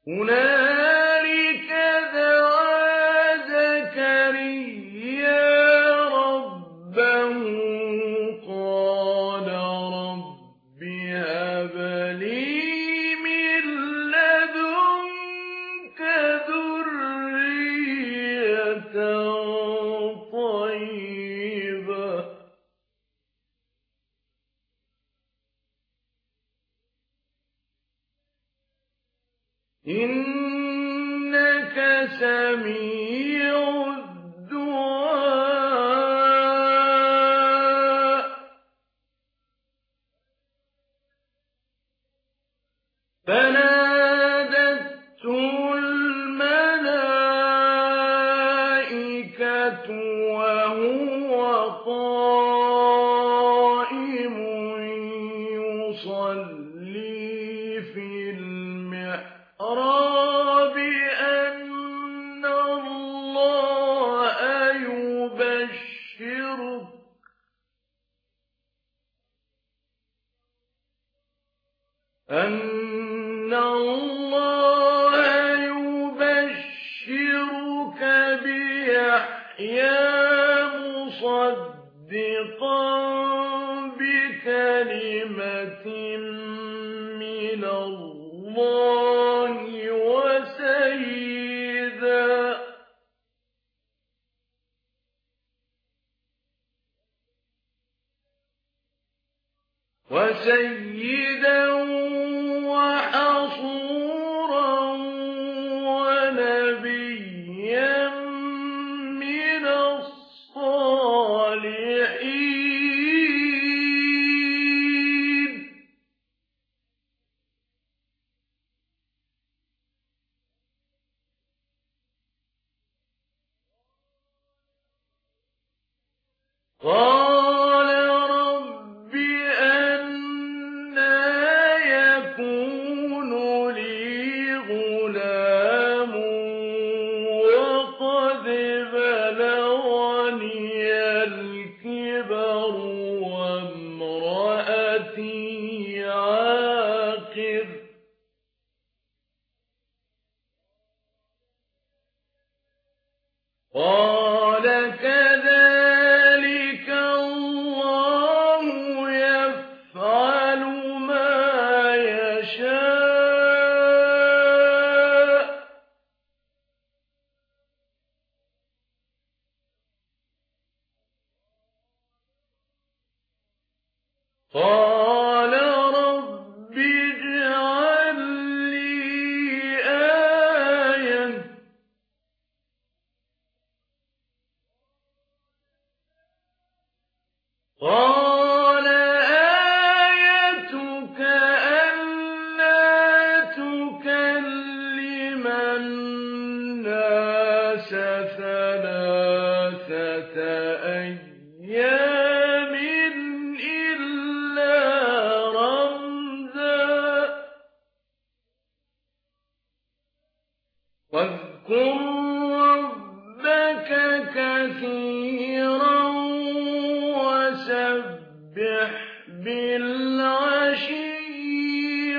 هنالك دعا زكريا ربه قال رب هب لي من لدنك ذرية طيبة إنك سميع الدعاء فنادته الملائكة وهو قائم يصلي في المحراب أن الله يبشرك بيحيى مصدقا بكلمة من الله وسيدا وحصورا ونبيا من الصالحين قال رب أنى يكون لي غلام وقد بلغني الكبر وامرأتي عاقر قال كذلك الله يفعل ما يشاء قال رب اجعل لي آية قال آيتك ألا تكلم الناس ثلاثة أيام إلا رمزا واذكر ربك كثيرا وسبح بالعشي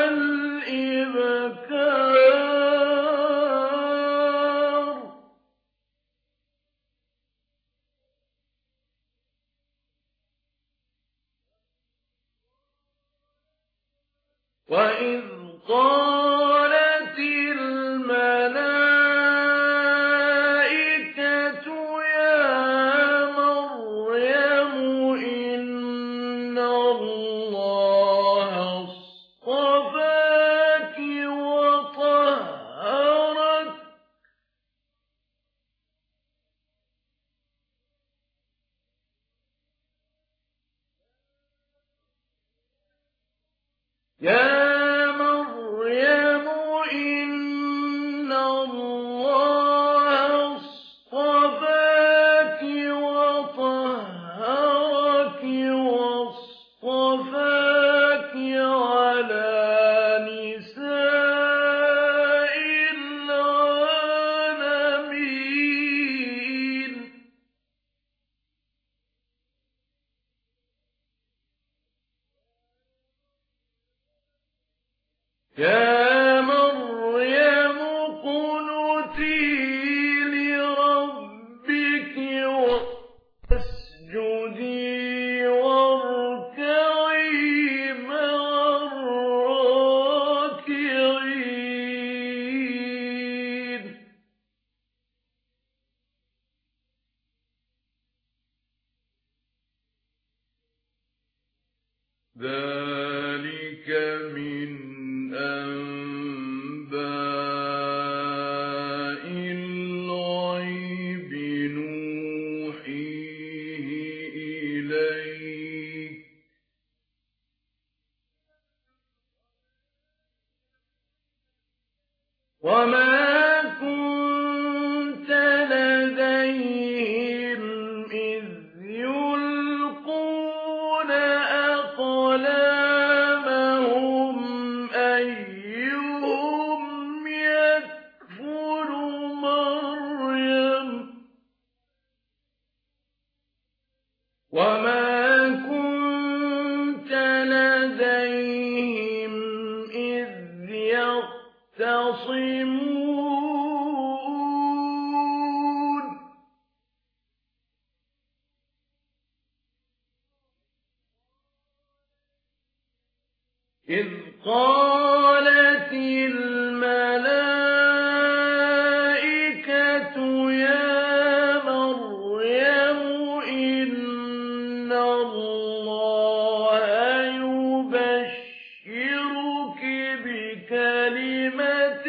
والإبكار وإذ قالت الملائكة يا مريم إن الله وما كنت لديهم إذ يلقون أقلامهم أيهم يكفل مريم وما كنت لديهم إذ يختصمون إذ قالت الملائكة يا مريم إن الله يبشرك بكلمة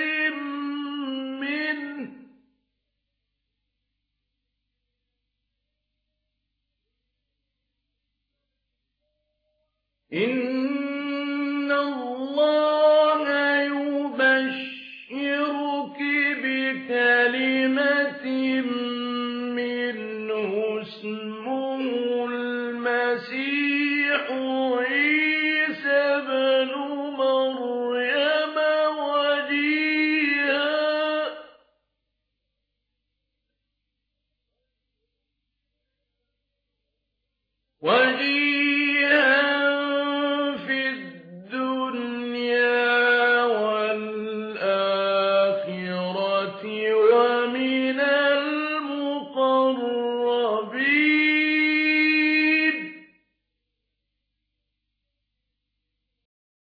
منه إن الله يبشرك بكلمة منه اسمه المسيح عيسى ابن مريم وجيها